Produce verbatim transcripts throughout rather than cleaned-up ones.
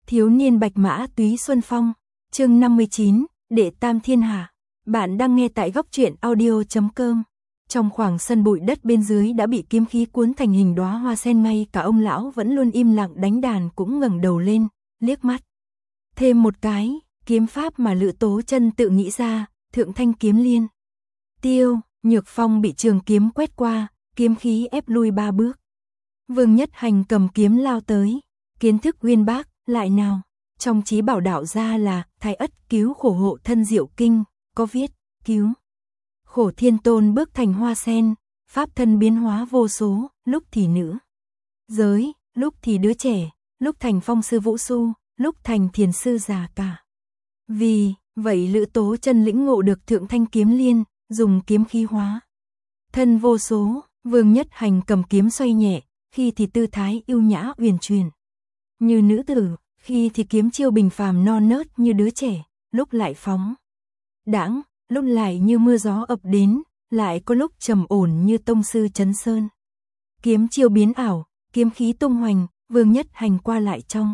Thiếu niên bạch mã túy xuân phong, chương năm mươi chín, đệ tam thiên hạ. Bạn đang nghe tại góc truyện audio chấm com. Trong khoảng sân bụi đất bên dưới đã bị kiếm khí cuốn thành hình đóa hoa sen, ngay cả ông lão vẫn luôn im lặng đánh đàn cũng ngẩng đầu lên, liếc mắt. Thêm một cái, kiếm pháp mà Lữ Tố Chân tự nghĩ ra, Thượng Thanh Kiếm Liên. Tiêu, Nhược Phong bị trường kiếm quét qua, kiếm khí ép lui ba bước. Vương Nhất Hành cầm kiếm lao tới, kiến thức uyên bác, lại nào, trong chí bảo đạo ra là Thái Ất cứu khổ hộ thân diệu kinh, có viết, cứu. Khổ thiên tôn bước thành hoa sen, pháp thân biến hóa vô số, lúc thì nữ giới, lúc thì đứa trẻ, lúc thành phong sư vũ su, lúc thành thiền sư già cả. Vì vậy Lữ Tố Chân lĩnh ngộ được Thượng Thanh Kiếm Liên, dùng kiếm khí hóa thân vô số. Vương Nhất Hành cầm kiếm xoay nhẹ, khi thì tư thái yêu nhã uyển chuyển như nữ tử, khi thì kiếm chiêu bình phàm non nớt như đứa trẻ, lúc lại phóng đãng, lúc lại như mưa gió ập đến, lại có lúc trầm ổn như tông sư Trấn Sơn. Kiếm chiêu biến ảo, kiếm khí tung hoành, Vương Nhất Hành qua lại trong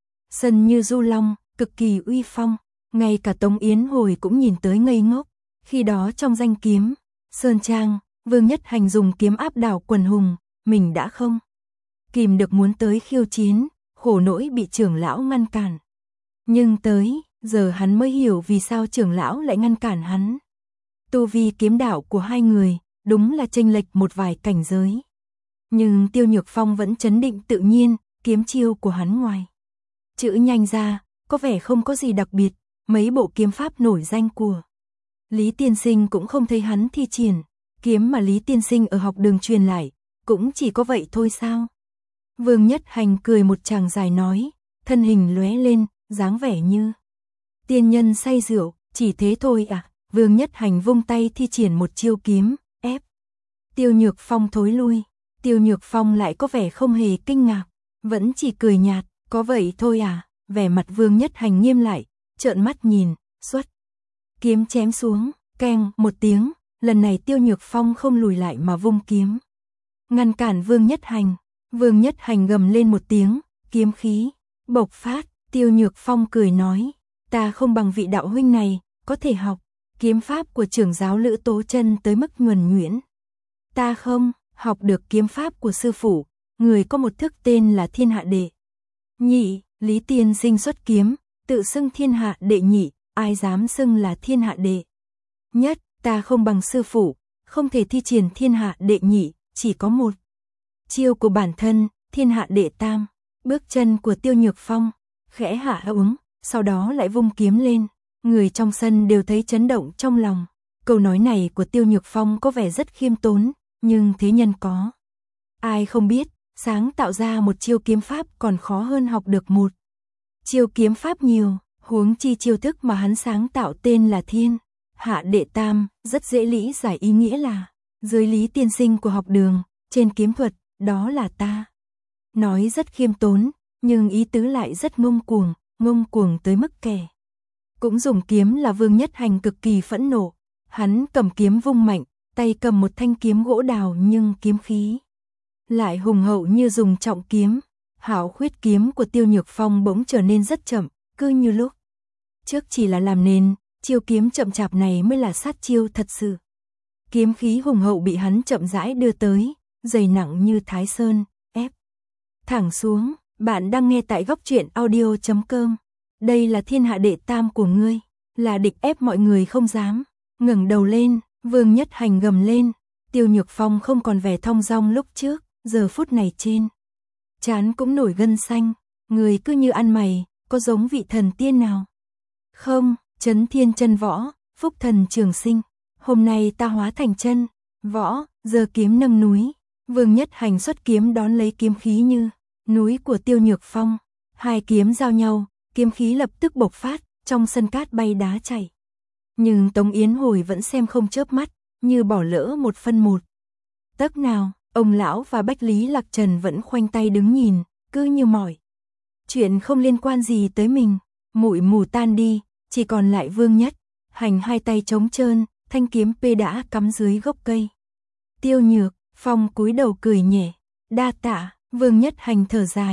sân như du long, cực kỳ uy phong, ngay cả Tống Yến Hồi cũng nhìn tới ngây ngốc. Khi đó trong danh kiếm Sơn Trang, Vương Nhất Hành dùng kiếm áp đảo quần hùng, mình đã không kìm được muốn tới khiêu chiến, khổ nỗi bị trưởng lão ngăn cản. Nhưng tới giờ hắn mới hiểu vì sao trưởng lão lại ngăn cản hắn. Tu vi kiếm đạo của hai người đúng là chênh lệch một vài cảnh giới. Nhưng Tiêu Nhược Phong vẫn trấn định tự nhiên, kiếm chiêu của hắn ngoài chữ nhanh ra, có vẻ không có gì đặc biệt, mấy bộ kiếm pháp nổi danh của Lý Tiên Sinh cũng không thấy hắn thi triển, kiếm mà Lý Tiên Sinh ở học đường truyền lại, cũng chỉ có vậy thôi sao? Vương Nhất Hành cười một tràng dài nói, thân hình lóe lên, dáng vẻ như tiên nhân say rượu, chỉ thế thôi à? Vương Nhất Hành vung tay thi triển một chiêu kiếm, ép Tiêu Nhược Phong thối lui. Tiêu Nhược Phong lại có vẻ không hề kinh ngạc, vẫn chỉ cười nhạt, có vậy thôi à? Vẻ mặt Vương Nhất Hành nghiêm lại, trợn mắt nhìn, xuất kiếm chém xuống, keng một tiếng, lần này Tiêu Nhược Phong không lùi lại mà vung kiếm ngăn cản Vương Nhất Hành. Vương Nhất Hành gầm lên một tiếng, kiếm khí bộc phát. Tiêu Nhược Phong cười nói, ta không bằng vị đạo huynh này, có thể học kiếm pháp của trưởng giáo Lữ Tố Chân tới mức nhuần nhuyễn. Ta không học được kiếm pháp của sư phụ, người có một thức tên là thiên hạ đệ nhị, Lý Tiên Sinh xuất kiếm, tự xưng thiên hạ đệ nhị, ai dám xưng là thiên hạ đệ nhất, ta không bằng sư phụ, không thể thi triển thiên hạ đệ nhị, chỉ có một chiêu của bản thân, thiên hạ đệ tam. Bước chân của Tiêu Nhược Phong khẽ hạ uống, sau đó lại vung kiếm lên, người trong sân đều thấy chấn động trong lòng. Câu nói này của Tiêu Nhược Phong có vẻ rất khiêm tốn, nhưng thế nhân có ai không biết, sáng tạo ra một chiêu kiếm pháp còn khó hơn học được một chiêu kiếm pháp nhiều, huống chi chiêu thức mà hắn sáng tạo tên là thiên hạ đệ tam, rất dễ lý giải ý nghĩa là dưới Lý Tiên Sinh của học đường, trên kiếm thuật, đó là ta. Nói rất khiêm tốn, nhưng ý tứ lại rất ngông cuồng, ngông cuồng tới mức kẻ cũng dùng kiếm là Vương Nhất Hành cực kỳ phẫn nộ. Hắn cầm kiếm vung mạnh, tay cầm một thanh kiếm gỗ đào nhưng kiếm khí lại hùng hậu như dùng trọng kiếm. Hảo khuyết kiếm của Tiêu Nhược Phong bỗng trở nên rất chậm, cứ như lúc trước chỉ là làm nền, chiêu kiếm chậm chạp này mới là sát chiêu thật sự. Kiếm khí hùng hậu bị hắn chậm rãi đưa tới, dày nặng như Thái Sơn, ép thẳng xuống. Bạn đang nghe tại góc truyện audio chấm com. Đây là thiên hạ đệ tam của ngươi, là địch ép mọi người không dám ngẩng đầu lên. Vương Nhất Hành gầm lên. Tiêu Nhược Phong không còn vẻ thong dong lúc trước, giờ phút này trên trán cũng nổi gân xanh, người cứ như ăn mày, có giống vị thần tiên nào không? Chấn thiên chân võ, phúc thần trường sinh, hôm nay ta hóa thành chân võ, giơ kiếm nâng núi. Vương Nhất Hành xuất kiếm đón lấy kiếm khí như núi của Tiêu Nhược Phong, hai kiếm giao nhau, kiếm khí lập tức bộc phát, trong sân cát bay đá chảy. Nhưng Tống Yến Hồi vẫn xem không chớp mắt, như bỏ lỡ một phân một tấc nào. Ông lão và Bách Lý Lạc Trần vẫn khoanh tay đứng nhìn, cứ như mọi chuyện không liên quan gì tới mình. Muội mù tan đi, chỉ còn lại Vương Nhất Hành hai tay trống trơn, thanh kiếm pê đã cắm dưới gốc cây. Tiêu Nhược Phong cúi đầu cười nhẹ, đa tạ. Vương Nhất Hành thở dài,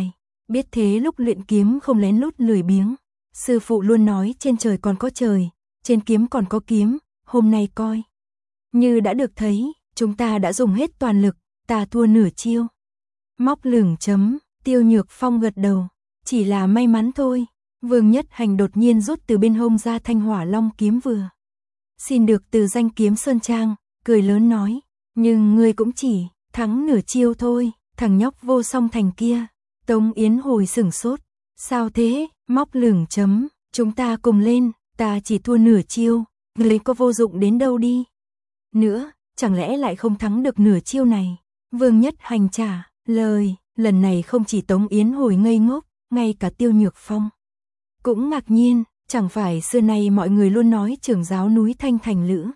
Biết thế lúc luyện kiếm không lén lút lười biếng. Sư phụ luôn nói trên trời còn có trời, trên kiếm còn có kiếm, hôm nay coi. Như đã được thấy, chúng ta đã dùng hết toàn lực, ta thua nửa chiêu. Móc lửng chấm, Tiêu Nhược Phong gật đầu, chỉ là may mắn thôi. Vương Nhất Hành đột nhiên rút từ bên hông ra thanh hỏa long kiếm vừa. Xin được từ danh kiếm Sơn Trang, cười lớn nói, nhưng ngươi cũng chỉ thắng nửa chiêu thôi, thằng nhóc vô song thành kia. Tống Yến hồi sửng sốt, sao thế, móc lửng chấm, chúng ta cùng lên, ta chỉ thua nửa chiêu, ngươi có vô dụng đến đâu đi. Nữa, chẳng lẽ lại không thắng được nửa chiêu này? Vương Nhất Hành trả lời, lần này không chỉ Tống Yến hồi ngây ngốc, ngay cả Tiêu Nhược Phong cũng ngạc nhiên, chẳng phải xưa nay mọi người luôn nói trưởng giáo núi Thanh Thành Lữ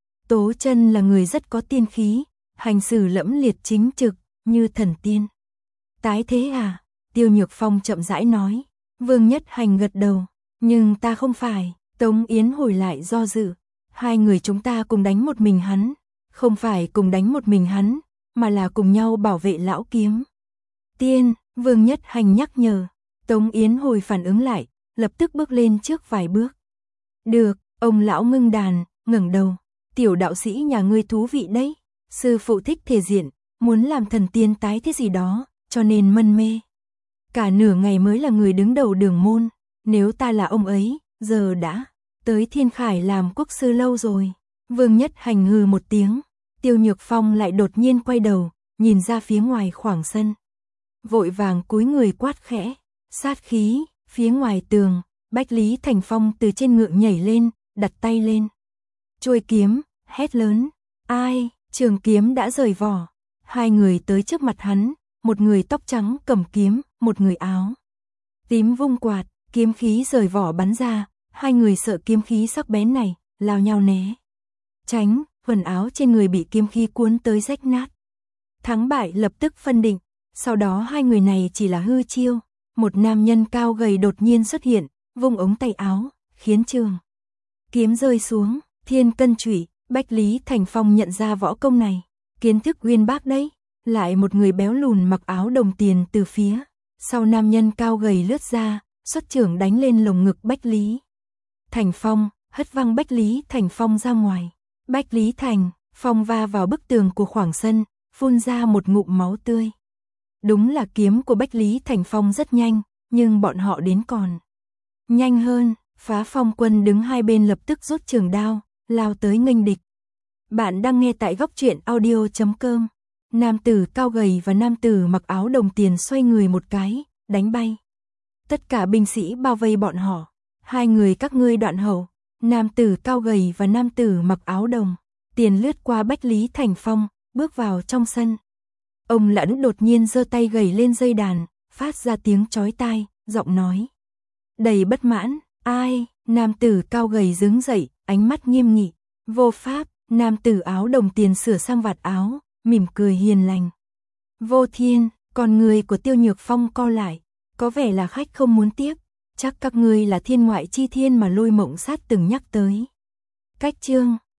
Tố Chân là người rất có tiên khí, hành xử lẫm liệt chính trực, như thần tiên. Tái thế à? Tiêu Nhược Phong chậm rãi nói. Vương Nhất Hành gật đầu, nhưng ta không phải. Tống Yến hồi lại do dự, hai người chúng ta cùng đánh một mình hắn, không phải cùng đánh một mình hắn, mà là cùng nhau bảo vệ lão kiếm tiên. Vương Nhất Hành nhắc nhở. Tống Yến hồi phản ứng lại, lập tức bước lên trước vài bước. Được, ông lão ngưng đàn, ngẩng đầu. Tiểu đạo sĩ nhà ngươi thú vị đấy. Sư phụ thích thể diện, muốn làm thần tiên tái thế gì đó, cho nên mân mê. Cả nửa ngày mới là người đứng đầu đường môn. Nếu ta là ông ấy, giờ đã tới Thiên Khải làm quốc sư lâu rồi. Vương Nhất Hành hừ một tiếng. Tiêu Nhược Phong lại đột nhiên quay đầu, nhìn ra phía ngoài khoảng sân. Vội vàng cúi người quát khẽ. Sát khí, phía ngoài tường, Bách Lý Thành Phong từ trên ngựa nhảy lên, đặt tay lên chuôi kiếm, hét lớn. Ai? Trường kiếm đã rời vỏ. Hai người tới trước mặt hắn, một người tóc trắng cầm kiếm, một người áo tím vung quạt, kiếm khí rời vỏ bắn ra, hai người sợ kiếm khí sắc bén này, lao nhau né tránh, quần áo trên người bị kiếm khí cuốn tới rách nát. Thắng bại lập tức phân định, sau đó hai người này chỉ là hư chiêu. Một nam nhân cao gầy đột nhiên xuất hiện, vung ống tay áo, khiến trường kiếm rơi xuống. Thiên Cân Chủy. Bách Lý Thành Phong nhận ra võ công này, kiến thức uyên bác đấy. Lại một người béo lùn mặc áo đồng tiền từ phía sau nam nhân cao gầy lướt ra, xuất trưởng đánh lên lồng ngực Bách Lý Thành Phong, hất văng Bách Lý Thành Phong ra ngoài. Bách Lý Thành Phong va vào bức tường của khoảng sân, phun ra một ngụm máu tươi. Đúng là kiếm của Bách Lý Thành Phong rất nhanh, nhưng bọn họ đến còn nhanh hơn. Phá Phong Quân đứng hai bên lập tức rút trường đao, lao tới nghênh địch. Bạn đang nghe tại góc truyện audio chấm com. Nam tử cao gầy và nam tử mặc áo đồng tiền xoay người một cái, đánh bay tất cả binh sĩ bao vây bọn họ. Hai người các ngươi đoạn hậu. Nam tử cao gầy và nam tử mặc áo đồng tiền lướt qua Bách Lý Thành Phong, bước vào trong sân. Ông Lẫn đột nhiên giơ tay gầy lên dây đàn, phát ra tiếng chói tai, giọng nói đầy bất mãn. Ai? Nam tử cao gầy đứng dậy, ánh mắt nghiêm nghị. Vô pháp. Nam tử áo đồng tiền sửa sang vạt áo, mỉm cười hiền lành. Vô Thiên. Con người của Tiêu Nhược Phong co lại, có vẻ là khách không muốn tiếp. Chắc các ngươi là thiên ngoại chi thiên mà Lôi Mộng Sát từng nhắc tới. Cách chương